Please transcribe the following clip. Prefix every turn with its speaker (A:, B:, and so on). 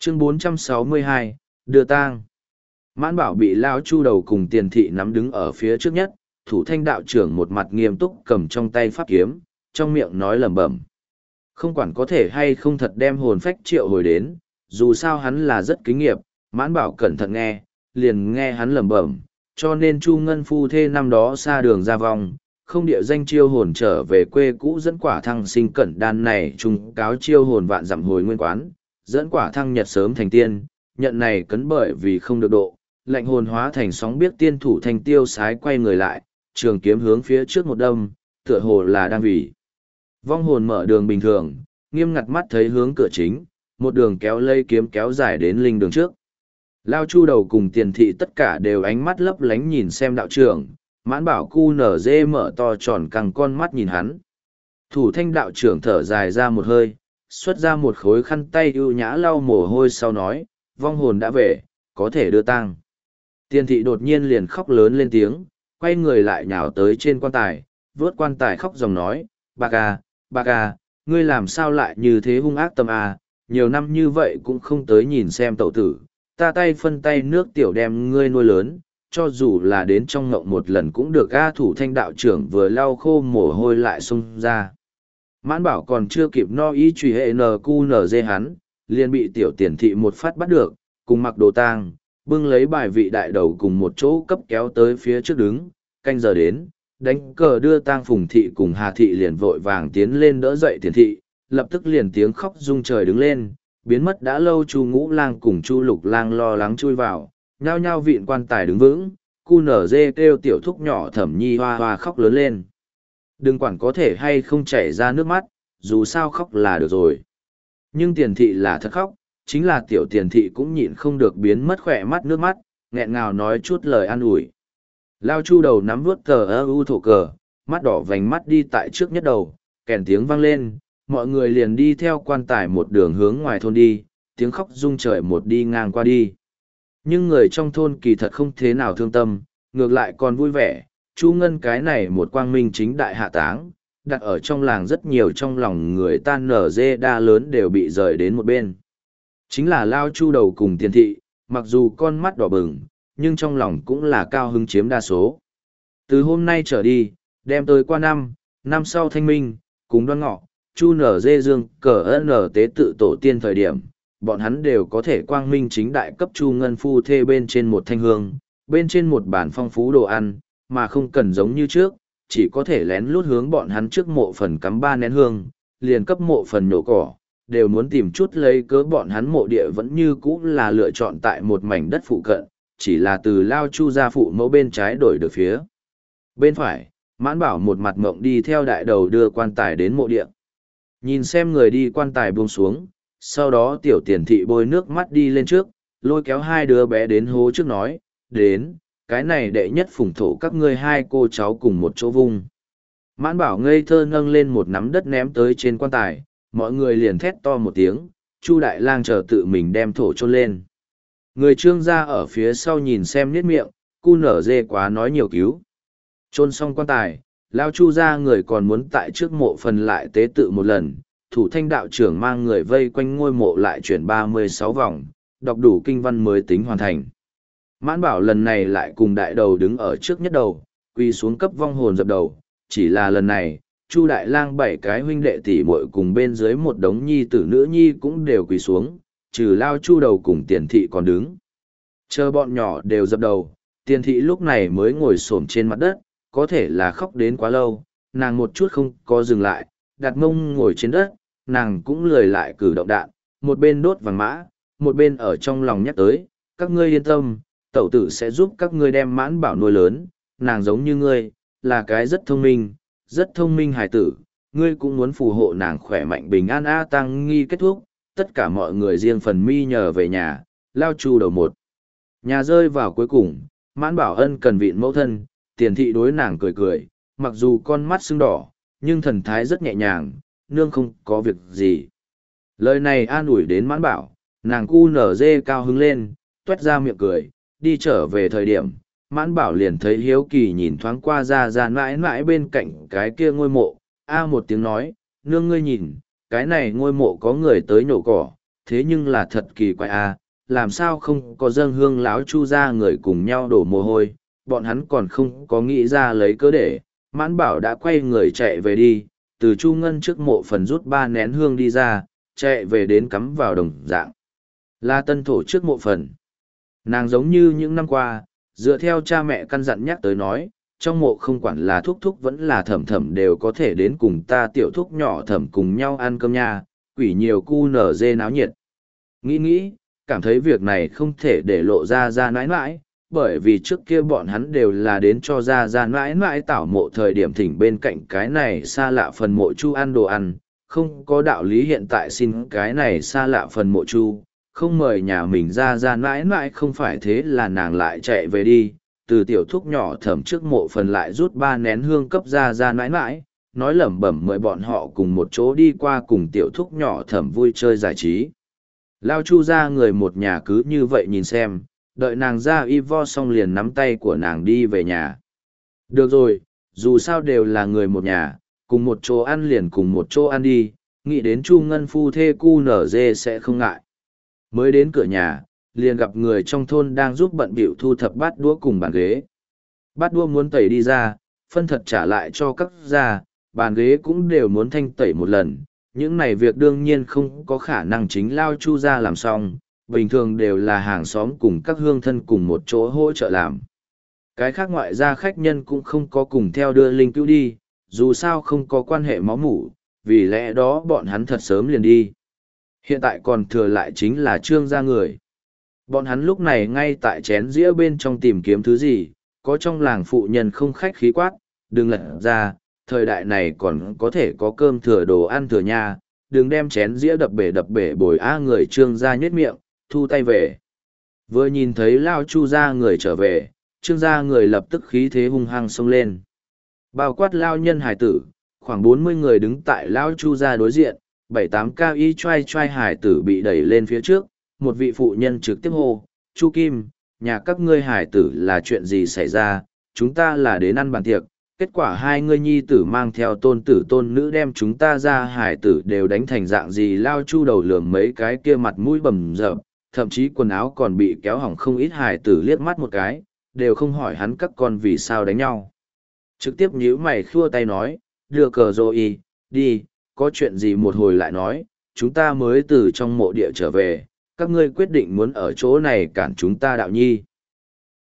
A: Chương 462, đưa tang. Mãn Bảo bị Lao Chu Đầu cùng Tiền Thị nắm đứng ở phía trước nhất, Thủ Thanh đạo trưởng một mặt nghiêm túc cầm trong tay pháp kiếm, trong miệng nói lẩm bẩm. Không quản có thể hay không thật đem hồn phách triệu hồi đến, dù sao hắn là rất kính nghiệp, Mãn Bảo cẩn thận nghe, liền nghe hắn lẩm bẩm, cho nên Chu Ngân phu thê năm đó xa đường ra vòng, không địa danh chiêu hồn trở về quê cũ dẫn quả thăng sinh cẩn đan này trung cáo chiêu hồn vạn dặm hồi nguyên quán, dẫn quả thăng nhật sớm thành tiên, nhận này cấn bởi vì không được độ, lạnh hồn hóa thành sóng biết tiên thủ thành tiêu sái quay người lại, trường kiếm hướng phía trước một đâm, tựa hồ là đang vì vong hồn mở đường bình thường, nghiêm ngặt mắt thấy hướng cửa chính, một đường kéo lây kiếm kéo dài đến linh đường trước. Lao Chu Đầu cùng Tiền Thị tất cả đều ánh mắt lấp lánh nhìn xem đạo trưởng, Mãn Bảo cu nở dê mở to tròn căng con mắt nhìn hắn. Thủ Thanh đạo trưởng thở dài ra một hơi, xuất ra một khối khăn tay ưu nhã lau mồ hôi sau nói, vong hồn đã về, có thể đưa tang. Tiền Thị đột nhiên liền khóc lớn lên tiếng, quay người lại nhào tới trên quan tài, vớt quan tài khóc dòng nói, bác à, ngươi làm sao lại như thế hung ác tâm à, nhiều năm như vậy cũng không tới nhìn xem tẩu tử, ta tay phân tay nước tiểu đem ngươi nuôi lớn, cho dù là đến trong ngộng một lần cũng được. A Thủ Thanh đạo trưởng vừa lau khô mồ hôi lại xông ra. Mãn Bảo còn chưa kịp no ý truy hệ NQNZ hắn, liền bị tiểu Tiền Thị một phát bắt được, cùng mặc đồ tang, bưng lấy bài vị đại đầu cùng một chỗ cấp kéo tới phía trước đứng, canh giờ đến, đánh cờ đưa tang Phùng Thị cùng Hà Thị liền vội vàng tiến lên đỡ dậy Tiền Thị, lập tức liền tiếng khóc rung trời đứng lên, biến mất đã lâu. Chu Ngũ Lang cùng Chu Lục Lang lo lắng chui vào, nhao nhao vịn quan tài đứng vững, cu nở dê kêu tiểu thúc nhỏ Thẩm Nhi hoa hoa khóc lớn lên. Đừng quản có thể hay không chảy ra nước mắt, dù sao khóc là được rồi. Nhưng Tiền Thị là thật khóc, chính là tiểu Tiền Thị cũng nhịn không được biến mất khỏe mắt nước mắt, nghẹn ngào nói chút lời an ủi. Lao Chu Đầu nắm vuốt tờ u thổ cờ, mắt đỏ vành mắt đi tại trước nhất đầu, kèn tiếng vang lên, mọi người liền đi theo quan tài một đường hướng ngoài thôn đi, tiếng khóc rung trời một đi ngang qua đi. Nhưng người trong thôn kỳ thật không thế nào thương tâm, ngược lại còn vui vẻ, Chu Ngân cái này một quang minh chính đại hạ táng, đặt ở trong làng rất nhiều trong lòng người ta nở dê đa lớn đều bị rời đến một bên. Chính là Lao Chu Đầu cùng Tiền Thị, mặc dù con mắt đỏ bừng, nhưng trong lòng cũng là cao hứng chiếm đa số. Từ hôm nay trở đi, đem tới qua năm sau thanh minh, cùng Đoan Ngọ, Chu nở dê dương cờ nở tế tự tổ tiên thời điểm, bọn hắn đều có thể quang minh chính đại cấp Chu Ngân phu thê bên trên một thanh hương, bên trên một bản phong phú đồ ăn, mà không cần giống như trước, chỉ có thể lén lút hướng bọn hắn trước mộ phần cắm 3 nén hương, liền cấp mộ phần nhổ cỏ, đều muốn tìm chút lấy cớ bọn hắn mộ địa vẫn như cũ là lựa chọn tại một mảnh đất phụ cận, chỉ là từ Lao Chu gia phụ mẫu bên trái đổi được phía. Bên phải, Mãn Bảo một mặt ngộng đi theo đại đầu đưa quan tài đến mộ địa. Nhìn xem người đi quan tài buông xuống, sau đó tiểu Tiền Thị bôi nước mắt đi lên trước, lôi kéo hai đứa bé đến hố trước nói, đến, cái này đệ nhất phùng thổ các ngươi hai cô cháu cùng một chỗ vung. Mãn Bảo ngây thơ nâng lên một nắm đất ném tới trên quan tài, mọi người liền thét to một tiếng, Chu Đại Lang chờ tự mình đem thổ chôn lên. Người Trương gia ở phía sau nhìn xem niết miệng, cu nở dê quá nói nhiều cứu. Chôn xong quan tài, Lao Chu gia người còn muốn tại trước mộ phần lại tế tự một lần, Thủ Thanh đạo trưởng mang người vây quanh ngôi mộ lại chuyển 36 vòng, đọc đủ kinh văn mới tính hoàn thành. Mãn Bảo lần này lại cùng đại đầu đứng ở trước nhất đầu, quỳ xuống cấp vong hồn dập đầu, chỉ là lần này, Chu Đại Lang 7 cái huynh đệ tỷ muội cùng bên dưới một đống nhi tử nữ nhi cũng đều quỳ xuống, trừ Lao Chu Đầu cùng Tiền Thị còn đứng. Chờ bọn nhỏ đều dập đầu, Tiền Thị lúc này mới ngồi xổm trên mặt đất, có thể là khóc đến quá lâu, nàng một chút không có dừng lại, đặt mông ngồi trên đất, nàng cũng lười lại cử động đạn, một bên đốt vàng mã, một bên ở trong lòng nhắc tới, các ngươi yên tâm, tẩu tử sẽ giúp các ngươi đem Mãn Bảo nuôi lớn, nàng giống như ngươi, là cái rất thông minh hài tử, ngươi cũng muốn phù hộ nàng khỏe mạnh bình an. A Tăng nghi kết thúc, tất cả mọi người riêng phần mi nhờ về nhà, Lao Chu Đầu một nhà rơi vào cuối cùng, Mãn Bảo ân cần vịn mẫu thân, Tiền Thị đối nàng cười cười, mặc dù con mắt sưng đỏ, nhưng thần thái rất nhẹ nhàng, nương không có việc gì. Lời này an ủi đến Mãn Bảo, nàng cu nở dê cao hứng lên, tuét ra miệng cười, đi trở về thời điểm, Mãn Bảo liền thấy hiếu kỳ nhìn thoáng qua ra mãi mãi bên cạnh cái kia ngôi mộ, một tiếng nói, nương ngươi nhìn, cái này ngôi mộ có người tới nhổ cỏ, thế nhưng là thật kỳ quái à, làm sao không có dâng hương lão chu ra người cùng nhau đổ mồ hôi, bọn hắn còn không có nghĩ ra lấy cớ để, Mãn Bảo đã quay người chạy về đi, từ Chu Ngân trước mộ phần rút 3 nén hương đi ra, chạy về đến cắm vào đồng dạng. Là Tân Thổ trước mộ phần. Nàng giống như những năm qua, dựa theo cha mẹ căn dặn nhắc tới nói, trong mộ không quản là thúc thúc vẫn là thẩm thẩm đều có thể đến cùng ta tiểu thúc nhỏ thẩm cùng nhau ăn cơm nha, quỷ nhiều cu nở dê náo nhiệt. Nghĩ, cảm thấy việc này không thể để lộ ra ra nãi nãi, bởi vì trước kia bọn hắn đều là đến cho ra nãi nãi tảo mộ thời điểm thỉnh bên cạnh cái này xa lạ phần mộ chu ăn đồ ăn, không có đạo lý hiện tại xin cái này xa lạ phần mộ chu, không mời nhà mình ra nãi nãi không phải thế là nàng lại chạy về đi, từ tiểu thúc nhỏ thẩm trước mộ phần lại rút 3 nén hương cấp ra nãi nãi, nói lẩm bẩm mời bọn họ cùng một chỗ đi qua cùng tiểu thúc nhỏ thẩm vui chơi giải trí. Lao Chu ra người một nhà cứ như vậy nhìn xem, đợi nàng ra y vo xong liền nắm tay của nàng đi về nhà. Được rồi, dù sao đều là người một nhà, cùng một chỗ ăn liền cùng một chỗ ăn đi, nghĩ đến Chu Ngân phu thê cu nở dê sẽ không ngại. Mới đến cửa nhà, liền gặp người trong thôn đang giúp bận bịu thu thập bát đũa cùng bàn ghế. Bát đũa muốn tẩy đi ra, phân thật trả lại cho các gia, bàn ghế cũng đều muốn thanh tẩy một lần. Những này việc đương nhiên không có khả năng chính Lao Chu ra làm xong, bình thường đều là hàng xóm cùng các hương thân cùng một chỗ hỗ trợ làm. Cái khác ngoại gia khách nhân cũng không có cùng theo đưa linh cứu đi, dù sao không có quan hệ máu mủ, vì lẽ đó bọn hắn thật sớm liền đi. Hiện tại còn thừa lại chính là Trương gia người. Bọn hắn lúc này ngay tại chén dĩa bên trong tìm kiếm thứ gì, có trong làng phụ nhân không khách khí quát, đừng lật ra, thời đại này còn có thể có cơm thừa đồ ăn thừa nha, đừng đem chén dĩa đập bể bồi người Trương gia nhếch miệng, thu tay về. Vừa nhìn thấy Lao Chu gia người trở về, Trương gia người lập tức khí thế hung hăng xông lên. Bao quát Lao nhân hải tử, khoảng 40 người đứng tại Lao Chu gia đối diện, 7-8 cao y trai hải tử bị đẩy lên phía trước, một vị phụ nhân trực tiếp hô, Chu Kim, nhà các ngươi hải tử là chuyện gì xảy ra, chúng ta là đến ăn bàn tiệc, kết quả hai ngươi nhi tử mang theo tôn tử tôn nữ đem chúng ta ra hải tử đều đánh thành dạng gì. Lao Chu đầu lườm mấy cái kia mặt mũi bầm dập, thậm chí quần áo còn bị kéo hỏng không ít hải tử liếc mắt một cái, đều không hỏi hắn các con vì sao đánh nhau. Trực tiếp nhíu mày khua tay nói, đưa cờ rồi đi, có chuyện gì một hồi lại nói, chúng ta mới từ trong mộ địa trở về, các ngươi quyết định muốn ở chỗ này cản chúng ta đạo nhi.